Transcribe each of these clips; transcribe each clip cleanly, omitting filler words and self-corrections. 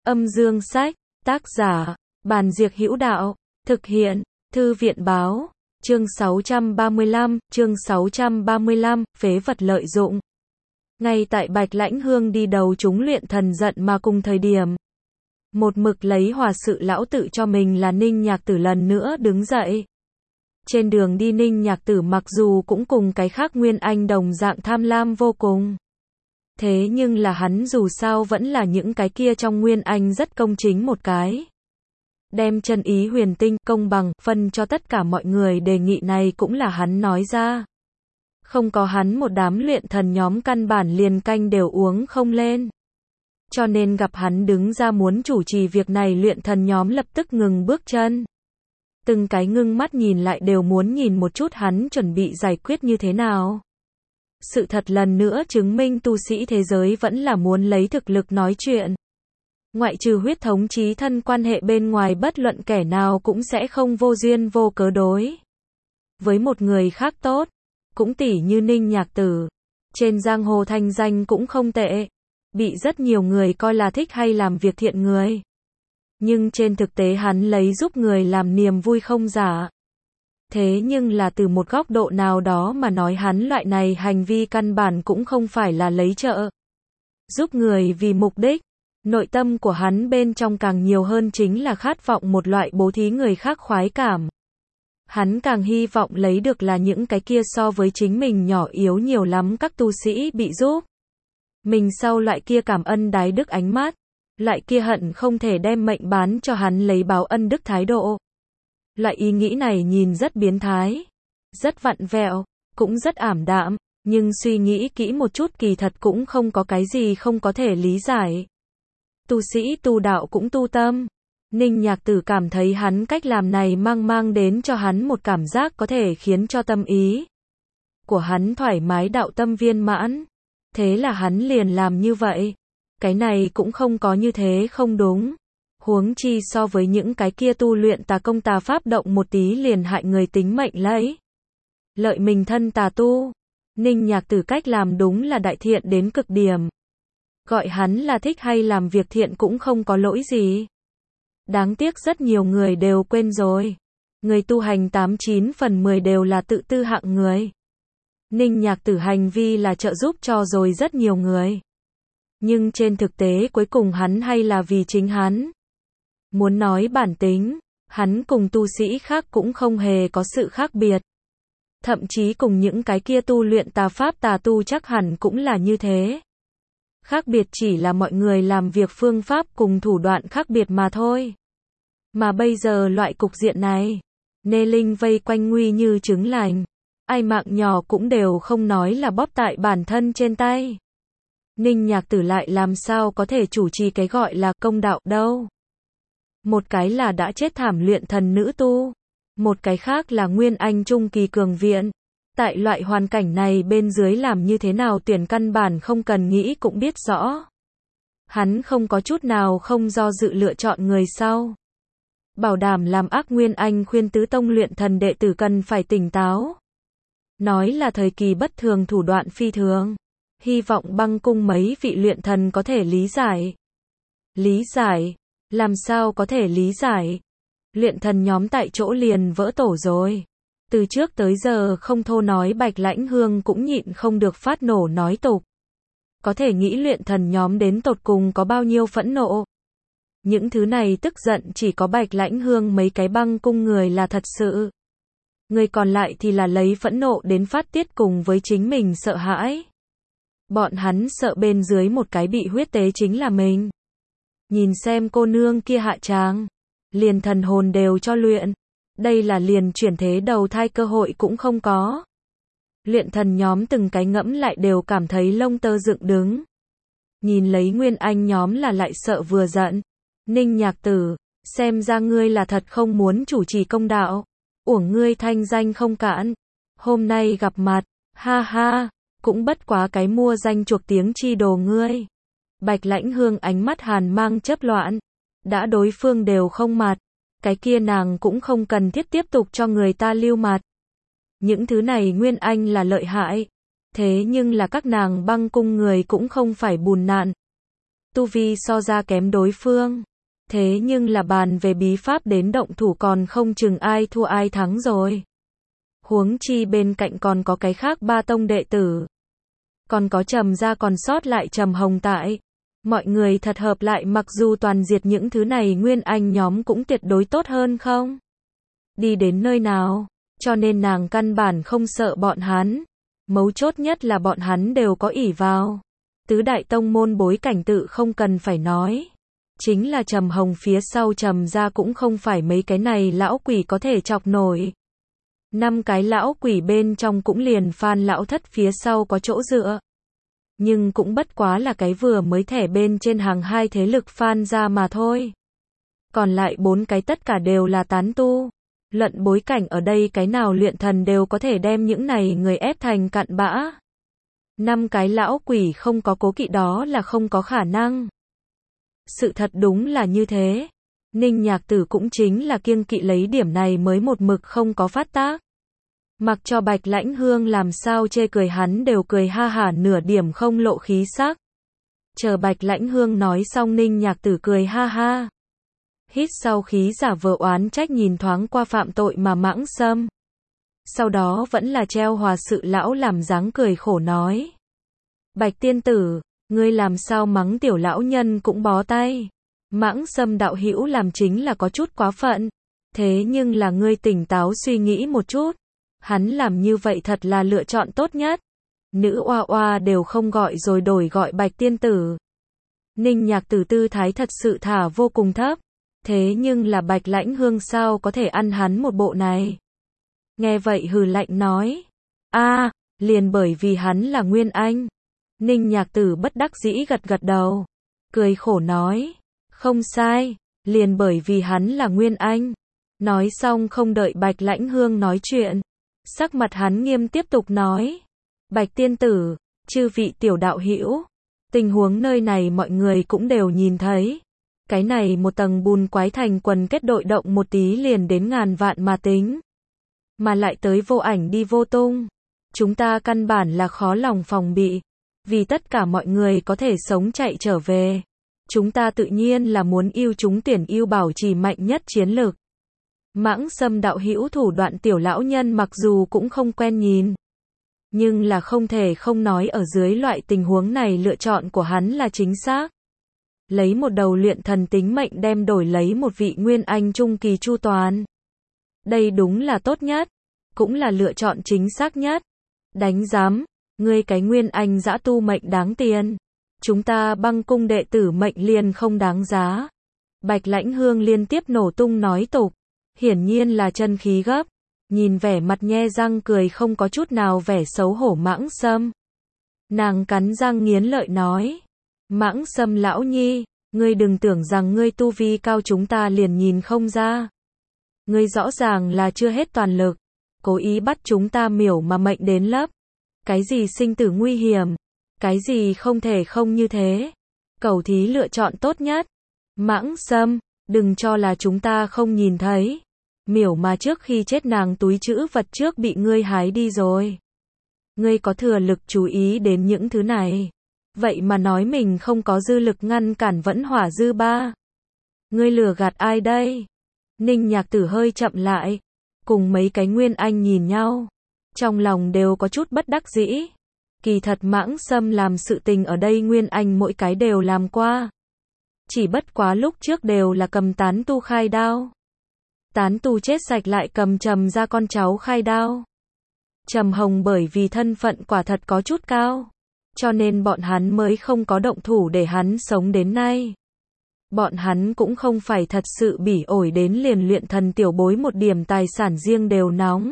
Âm dương sách, tác giả, Bàn Diệc Hữu Đạo, thực hiện, Thư viện báo, chương 635, phế vật lợi dụng. Ngay tại Bạch Lãnh Hương đi đầu chúng luyện thần giận mà cùng thời điểm. Một mực lấy hòa sự lão tự cho mình là Ninh Nhạc Tử lần nữa đứng dậy. Trên đường đi Ninh Nhạc Tử mặc dù cũng cùng cái khác Nguyên Anh đồng dạng tham lam vô cùng. Thế nhưng là hắn dù sao vẫn là những cái kia trong Nguyên Anh rất công chính một cái. Đem chân ý huyền tinh, công bằng, phân cho tất cả mọi người đề nghị này cũng là hắn nói ra. Không có hắn một đám luyện thần nhóm căn bản liền canh đều uống không lên. Cho nên gặp hắn đứng ra muốn chủ trì việc này luyện thần nhóm lập tức ngừng bước chân. Từng cái ngưng mắt nhìn lại đều muốn nhìn một chút hắn chuẩn bị giải quyết như thế nào. Sự thật lần nữa chứng minh tu sĩ thế giới vẫn là muốn lấy thực lực nói chuyện. Ngoại trừ huyết thống chí thân quan hệ bên ngoài bất luận kẻ nào cũng sẽ không vô duyên vô cớ đối với một người khác tốt. Cũng tỉ như Ninh Nhạc Tử. Trên giang hồ thanh danh cũng không tệ. Bị rất nhiều người coi là thích hay làm việc thiện người. Nhưng trên thực tế hắn lấy giúp người làm niềm vui không giả. Thế nhưng là từ một góc độ nào đó mà nói hắn loại này hành vi căn bản cũng không phải là lấy trợ giúp người vì mục đích. Nội tâm của hắn bên trong càng nhiều hơn chính là khát vọng một loại bố thí người khác khoái cảm. Hắn càng hy vọng lấy được là những cái kia so với chính mình nhỏ yếu nhiều lắm các tu sĩ bị giúp. Mình sau loại kia cảm ân đái đức ánh mắt. Loại kia hận không thể đem mệnh bán cho hắn lấy báo ân đức thái độ. Loại ý nghĩ này nhìn rất biến thái. Rất vặn vẹo. Cũng rất ảm đạm. Nhưng suy nghĩ kỹ một chút kỳ thật cũng không có cái gì không có thể lý giải. Tu sĩ tu đạo cũng tu tâm. Ninh Nhạc Tử cảm thấy hắn cách làm này mang đến cho hắn một cảm giác có thể khiến cho tâm ý của hắn thoải mái đạo tâm viên mãn. Thế là hắn liền làm như vậy. Cái này cũng không có như thế không đúng. Huống chi so với những cái kia tu luyện tà công tà pháp động một tí liền hại người tính mệnh lấy lợi mình thân tà tu. Ninh Nhạc Tử cách làm đúng là đại thiện đến cực điểm. Gọi hắn là thích hay làm việc thiện cũng không có lỗi gì. Đáng tiếc rất nhiều người đều quên rồi. Người tu hành 89 phần 10 đều là tự tư hạng người. Ninh Nhạc Tử hành vi là trợ giúp cho rồi rất nhiều người. Nhưng trên thực tế cuối cùng hắn hay là vì chính hắn. Muốn nói bản tính, hắn cùng tu sĩ khác cũng không hề có sự khác biệt. Thậm chí cùng những cái kia tu luyện tà pháp tà tu chắc hẳn cũng là như thế. Khác biệt chỉ là mọi người làm việc phương pháp cùng thủ đoạn khác biệt mà thôi. Mà bây giờ loại cục diện này, Nê Linh vây quanh nguy như trứng lành. Ai mạng nhỏ cũng đều không nói là bóp tại bản thân trên tay. Ninh Nhạc Tử lại làm sao có thể chủ trì cái gọi là công đạo đâu. Một cái là đã chết thảm luyện thần nữ tu. Một cái khác là Nguyên Anh trung kỳ cường viện. Tại loại hoàn cảnh này bên dưới làm như thế nào tuyển căn bản không cần nghĩ cũng biết rõ. Hắn không có chút nào không do dự lựa chọn người sau. Bảo đảm làm ác Nguyên Anh khuyên tứ tông luyện thần đệ tử cần phải tỉnh táo. Nói là thời kỳ bất thường thủ đoạn phi thường. Hy vọng Băng Cung mấy vị luyện thần có thể lý giải. Lý giải? Làm sao có thể lý giải? Luyện thần nhóm tại chỗ liền vỡ tổ rồi. Từ trước tới giờ không thô nói Bạch Lãnh Hương cũng nhịn không được phát nổ nói tục. Có thể nghĩ luyện thần nhóm đến tột cùng có bao nhiêu phẫn nộ. Những thứ này tức giận chỉ có Bạch Lãnh Hương mấy cái Băng Cung người là thật sự. Người còn lại thì là lấy phẫn nộ đến phát tiết cùng với chính mình sợ hãi. Bọn hắn sợ bên dưới một cái bị huyết tế chính là mình. Nhìn xem cô nương kia hạ tràng. Liền thần hồn đều cho luyện. Đây là liền chuyển thế đầu thai cơ hội cũng không có. Luyện thần nhóm từng cái ngẫm lại đều cảm thấy lông tơ dựng đứng. Nhìn lấy Nguyên Anh nhóm là lại sợ vừa giận. Ninh Nhạc Tử, xem ra ngươi là thật không muốn chủ trì công đạo. Uổng ngươi thanh danh không cạn. Hôm nay gặp mặt, ha ha, cũng bất quá cái mua danh chuộc tiếng chi đồ ngươi. Bạch Lãnh Hương ánh mắt hàn mang chớp loạn. Đã đối phương đều không mặt. Cái kia nàng cũng không cần thiết tiếp tục cho người ta lưu mặt. Những thứ này Nguyên Anh là lợi hại. Thế nhưng là các nàng Băng Cung người cũng không phải bùn nạn. tu vi so ra kém đối phương. Thế nhưng là bàn về bí pháp đến động thủ còn không chừng ai thua ai thắng rồi. Huống chi bên cạnh còn có cái khác 3 tông đệ tử. Còn có Trầm gia còn sót lại Trầm Hồng tại. Mọi người thật hợp lại mặc dù toàn diệt những thứ này Nguyên Anh nhóm cũng tuyệt đối tốt hơn không? Đi đến nơi nào, cho nên nàng căn bản không sợ bọn hắn. Mấu chốt nhất là bọn hắn đều có ỷ vào. Tứ đại tông môn bối cảnh tự không cần phải nói. Chính là Trầm Hồng phía sau Trầm gia cũng không phải mấy cái này lão quỷ có thể chọc nổi. 5 cái lão quỷ bên trong cũng liền Phan lão thất phía sau có chỗ dựa. Nhưng cũng bất quá là cái vừa mới thẻ bên trên hàng 2 thế lực Phan gia mà thôi. Còn lại 4 cái tất cả đều là tán tu. Luận bối cảnh ở đây cái nào luyện thần đều có thể đem những này người ép thành cặn bã. 5 cái lão quỷ không có cố kỵ đó là không có khả năng. Sự thật đúng là như thế. Ninh Nhạc Tử cũng chính là kiêng kỵ lấy điểm này mới một mực không có phát tác. Mặc cho Bạch Lãnh Hương làm sao chê cười hắn đều cười ha hả nửa điểm không lộ khí sắc. Chờ Bạch Lãnh Hương nói xong Ninh Nhạc Tử cười ha ha. Hít sau khí giả vờ oán trách nhìn thoáng qua phạm tội mà Mãng Sâm. Sau đó vẫn là treo hòa sự lão làm dáng cười khổ nói. Bạch tiên tử, ngươi làm sao mắng tiểu lão nhân cũng bó tay. Mãng Sâm đạo hữu làm chính là có chút quá phận. Thế nhưng là ngươi tỉnh táo suy nghĩ một chút. Hắn làm như vậy thật là lựa chọn tốt nhất. Nữ oa oa đều không gọi rồi đổi gọi Bạch tiên tử. Ninh Nhạc Tử tư thái thật sự thả vô cùng thấp. Thế nhưng là Bạch Lãnh Hương sao có thể ăn hắn một bộ này. Nghe vậy hừ lạnh nói. Liền bởi vì hắn là Nguyên Anh. Ninh Nhạc Tử bất đắc dĩ gật gật đầu. Cười khổ nói. Không sai, liền bởi vì hắn là Nguyên Anh. Nói xong không đợi Bạch Lãnh Hương nói chuyện. Sắc mặt hắn nghiêm tiếp tục nói. Bạch tiên tử, chư vị tiểu đạo hữu, tình huống nơi này mọi người cũng đều nhìn thấy. Cái này một tầng bùn quái thành quần kết đội động một tí liền đến ngàn vạn mà tính. Mà lại tới vô ảnh đi vô tung. Chúng ta căn bản là khó lòng phòng bị. Vì tất cả mọi người có thể sống chạy trở về. Chúng ta tự nhiên là muốn ưu chúng tuyển ưu bảo trì mạnh nhất chiến lược. Mãng Sâm đạo hữu thủ đoạn tiểu lão nhân mặc dù cũng không quen nhìn. Nhưng là không thể không nói ở dưới loại tình huống này lựa chọn của hắn là chính xác. Lấy một đầu luyện thần tính mệnh đem đổi lấy một vị Nguyên Anh trung kỳ chu toàn. Đây đúng là tốt nhất. Cũng là lựa chọn chính xác nhất. Đánh giám, ngươi cái Nguyên Anh dã tu mệnh đáng tiền. Chúng ta Băng cung đệ tử mệnh liền không đáng giá. Bạch Lãnh Hương liên tiếp nổ tung nói tục. Hiển nhiên là chân khí gấp. Nhìn vẻ mặt nhe răng cười không có chút nào vẻ xấu hổ Mãng Sâm. Nàng cắn răng nghiến lợi nói. Mãng Sâm lão nhi, ngươi đừng tưởng rằng ngươi tu vi cao chúng ta liền nhìn không ra. Ngươi rõ ràng là chưa hết toàn lực. Cố ý bắt chúng ta miểu mà mệnh đến lấp. Cái gì sinh tử nguy hiểm. Cái gì không thể không như thế. Cầu thí lựa chọn tốt nhất. Mãng Sâm, đừng cho là chúng ta không nhìn thấy. Miểu mà trước khi chết nàng túi trữ vật trước bị ngươi hái đi rồi. Ngươi có thừa lực chú ý đến những thứ này. Vậy mà nói mình không có dư lực ngăn cản vẫn hỏa dư ba. Ngươi lừa gạt ai đây? Ninh Nhạc Tử hơi chậm lại. Cùng mấy cái Nguyên Anh nhìn nhau. Trong lòng đều có chút bất đắc dĩ. Kỳ thật Mãng Sâm làm sự tình ở đây Nguyên Anh mỗi cái đều làm qua. Chỉ bất quá lúc trước đều là cầm tán tu khai đao. Tán tu chết sạch lại cầm Trầm ra con cháu khai đao. Trầm Hồng bởi vì thân phận quả thật có chút cao. Cho nên bọn hắn mới không có động thủ để hắn sống đến nay. Bọn hắn cũng không phải thật sự bỉ ổi đến liền luyện thần tiểu bối một điểm tài sản riêng đều nóng.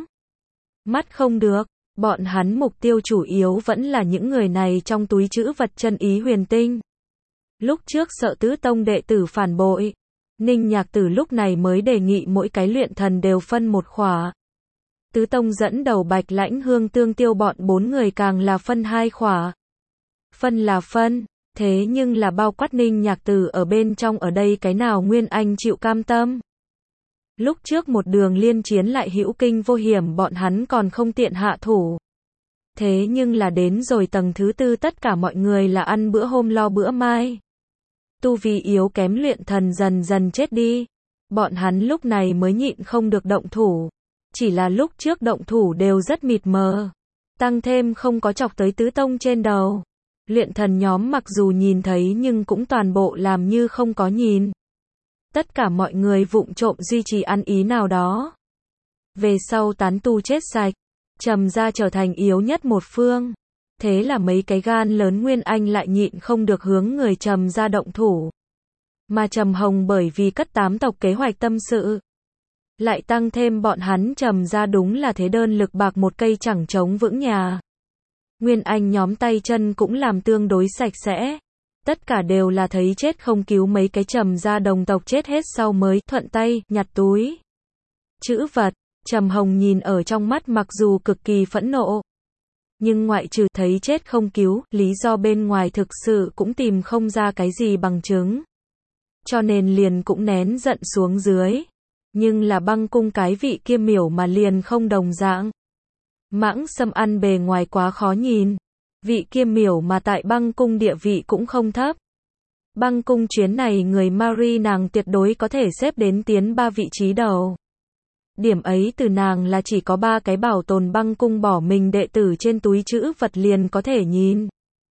Mắt không được, bọn hắn mục tiêu chủ yếu vẫn là những người này trong túi trữ vật chân ý huyền tinh. Lúc trước sợ tứ tông đệ tử phản bội, Ninh Nhạc Tử lúc này mới đề nghị mỗi cái luyện thần đều phân một khỏa. Tứ tông dẫn đầu Bạch Lãnh Hương tương tiêu bọn 4 người càng là phân 2 khỏa. Phân là phân, thế nhưng là bao quát Ninh Nhạc Tử ở bên trong ở đây cái nào Nguyên Anh chịu cam tâm. Lúc trước một đường liên chiến lại hữu kinh vô hiểm bọn hắn còn không tiện hạ thủ. Thế nhưng là đến rồi tầng thứ tư tất cả mọi người là ăn bữa hôm lo bữa mai. tu vi yếu kém luyện thần dần dần chết đi. Bọn hắn lúc này mới nhịn không được động thủ. Chỉ là lúc trước động thủ đều rất mịt mờ. Tăng thêm không có chọc tới tứ tông trên đầu. Luyện thần nhóm mặc dù nhìn thấy nhưng cũng toàn bộ làm như không có nhìn. Tất cả mọi người vụng trộm duy trì ăn ý nào đó. Về sau tán tu chết sạch. Trầm gia trở thành yếu nhất một phương. Thế là mấy cái gan lớn Nguyên Anh lại nhịn không được hướng người Trầm gia động thủ. Mà Trầm Hồng bởi vì cất 8 tộc kế hoạch tâm sự. Lại tăng thêm bọn hắn Trầm gia đúng là thế đơn lực bạc một cây chẳng chống vững nhà. Nguyên Anh nhóm tay chân cũng làm tương đối sạch sẽ. Tất cả đều là thấy chết không cứu mấy cái Trầm gia đồng tộc chết hết sau mới thuận tay nhặt túi chữ vật. Trầm Hồng nhìn ở trong mắt mặc dù cực kỳ phẫn nộ. Nhưng ngoại trừ thấy chết không cứu, lý do bên ngoài thực sự cũng tìm không ra cái gì bằng chứng. Cho nên liền cũng nén giận xuống dưới. Nhưng là Băng cung cái vị kia miểu mà liền không đồng dạng. Mãng Sâm ăn bề ngoài quá khó nhìn. Vị kia miểu mà tại Băng cung địa vị cũng không thấp. Băng cung chuyến này người Marie nàng tuyệt đối có thể xếp đến tiến 3 vị trí đầu. Điểm ấy từ nàng là chỉ có 3 cái bảo tồn Băng cung bỏ mình đệ tử trên túi chữ vật liền có thể nhìn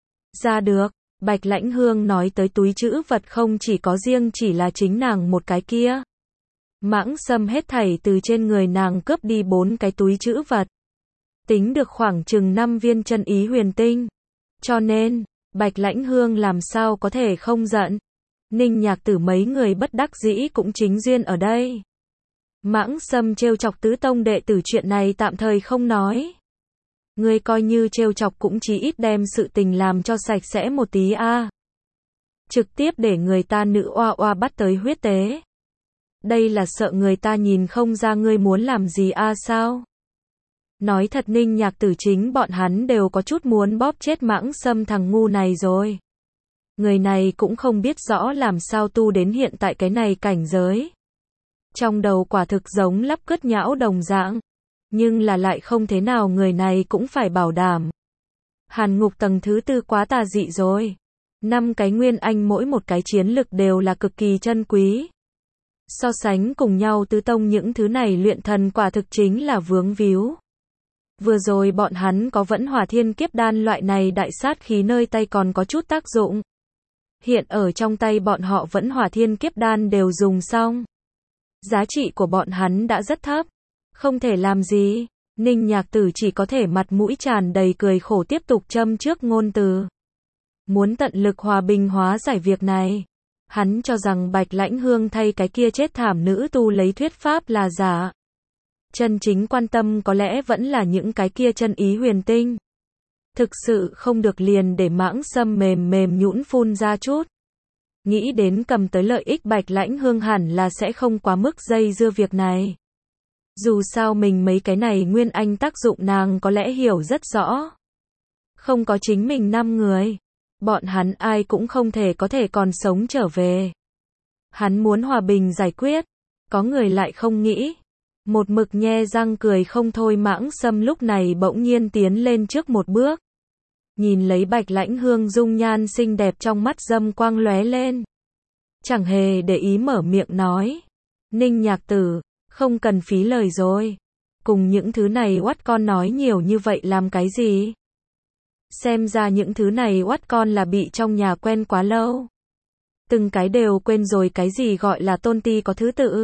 ra được. Bạch Lãnh Hương nói tới túi chữ vật không chỉ có riêng chỉ là chính nàng một cái kia. Mãng Sâm hết thảy từ trên người nàng cướp đi 4 cái túi chữ vật. Tính được khoảng chừng 5 viên chân ý huyền tinh. Cho nên, Bạch Lãnh Hương làm sao có thể không giận. Ninh Nhạc Tử mấy người bất đắc dĩ cũng chính duyên ở đây. Mãng Sâm trêu chọc tứ tông đệ tử chuyện này tạm thời không nói. Ngươi coi như trêu chọc cũng chí ít đem sự tình làm cho sạch sẽ một tí a. Trực tiếp để người ta nữ oa oa bắt tới huyết tế. Đây là sợ người ta nhìn không ra ngươi muốn làm gì a sao? Nói thật Ninh Nhạc Tử chính bọn hắn đều có chút muốn bóp chết Mãng Sâm thằng ngu này rồi. Người này cũng không biết rõ làm sao tu đến hiện tại cái này cảnh giới. Trong đầu quả thực giống lắp cất nhão đồng dạng. Nhưng là lại không thế nào người này cũng phải bảo đảm. Hàn ngục tầng thứ 4 quá tà dị rồi. 5 cái Nguyên Anh mỗi một cái chiến lực đều là cực kỳ chân quý. So sánh cùng nhau tứ tông những thứ này luyện thần quả thực chính là vướng víu. Vừa rồi bọn hắn có vẫn hỏa thiên kiếp đan loại này đại sát khí nơi tay còn có chút tác dụng. Hiện ở trong tay bọn họ vẫn hỏa thiên kiếp đan đều dùng xong. Giá trị của bọn hắn đã rất thấp. Không thể làm gì. Ninh Nhạc Tử chỉ có thể mặt mũi tràn đầy cười khổ tiếp tục châm trước ngôn từ. Muốn tận lực hòa bình hóa giải việc này. Hắn cho rằng Bạch Lãnh Hương thay cái kia chết thảm nữ tu lấy thuyết pháp là giả. Chân chính quan tâm có lẽ vẫn là những cái kia chân ý huyền tinh. Thực sự không được liền để Mãng Sâm mềm mềm nhũn phun ra chút. Nghĩ đến cầm tới lợi ích Bạch Lãnh Hương hẳn là sẽ không quá mức dây dưa việc này. Dù sao mình mấy cái này Nguyên Anh tác dụng nàng có lẽ hiểu rất rõ. Không có chính mình 5 người. Bọn hắn ai cũng không thể có thể còn sống trở về. Hắn muốn hòa bình giải quyết. Có người lại không nghĩ. Một mực nhe răng cười không thôi Mãng Sâm lúc này bỗng nhiên tiến lên trước một bước. Nhìn lấy Bạch Lãnh Hương dung nhan xinh đẹp trong mắt dâm quang lóe lên. Chẳng hề để ý mở miệng nói. Ninh Nhạc Tử, không cần phí lời rồi. Cùng những thứ này oắt con nói nhiều như vậy làm cái gì? Xem ra những thứ này oắt con là bị trong nhà quen quá lâu. Từng cái đều quên rồi cái gì gọi là tôn ti có thứ tự.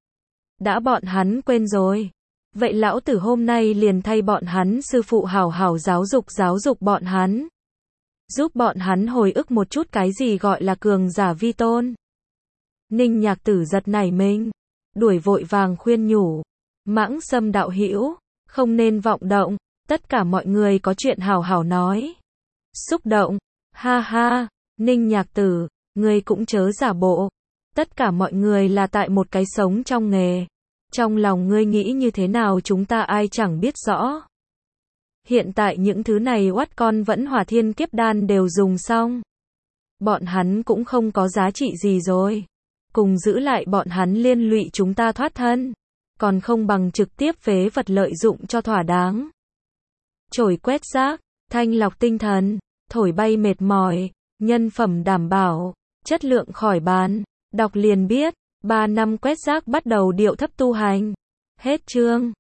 Đã bọn hắn quên rồi. Vậy lão tử hôm nay liền thay bọn hắn sư phụ hảo hảo giáo dục bọn hắn. Giúp bọn hắn hồi ức một chút cái gì gọi là cường giả vi tôn. Ninh Nhạc Tử giật nảy mình. Đuổi vội vàng khuyên nhủ. Mãng Sâm đạo hữu, không nên vọng động. Tất cả mọi người có chuyện hảo hảo nói. Xúc động. Ha ha. Ninh Nhạc Tử, ngươi cũng chớ giả bộ. Tất cả mọi người là tại một cái sống trong nghề. Trong lòng ngươi nghĩ như thế nào chúng ta ai chẳng biết rõ. Hiện tại những thứ này oắt con vẫn hỏa thiên kiếp đan đều dùng xong. Bọn hắn cũng không có giá trị gì rồi. Cùng giữ lại bọn hắn liên lụy chúng ta thoát thân. Còn không bằng trực tiếp phế vật lợi dụng cho thỏa đáng. Chổi quét rác, thanh lọc tinh thần, thổi bay mệt mỏi, nhân phẩm đảm bảo. chất lượng khỏi bàn. Đọc liền biết, 3 năm quét rác bắt đầu điệu thấp tu hành. Hết chương.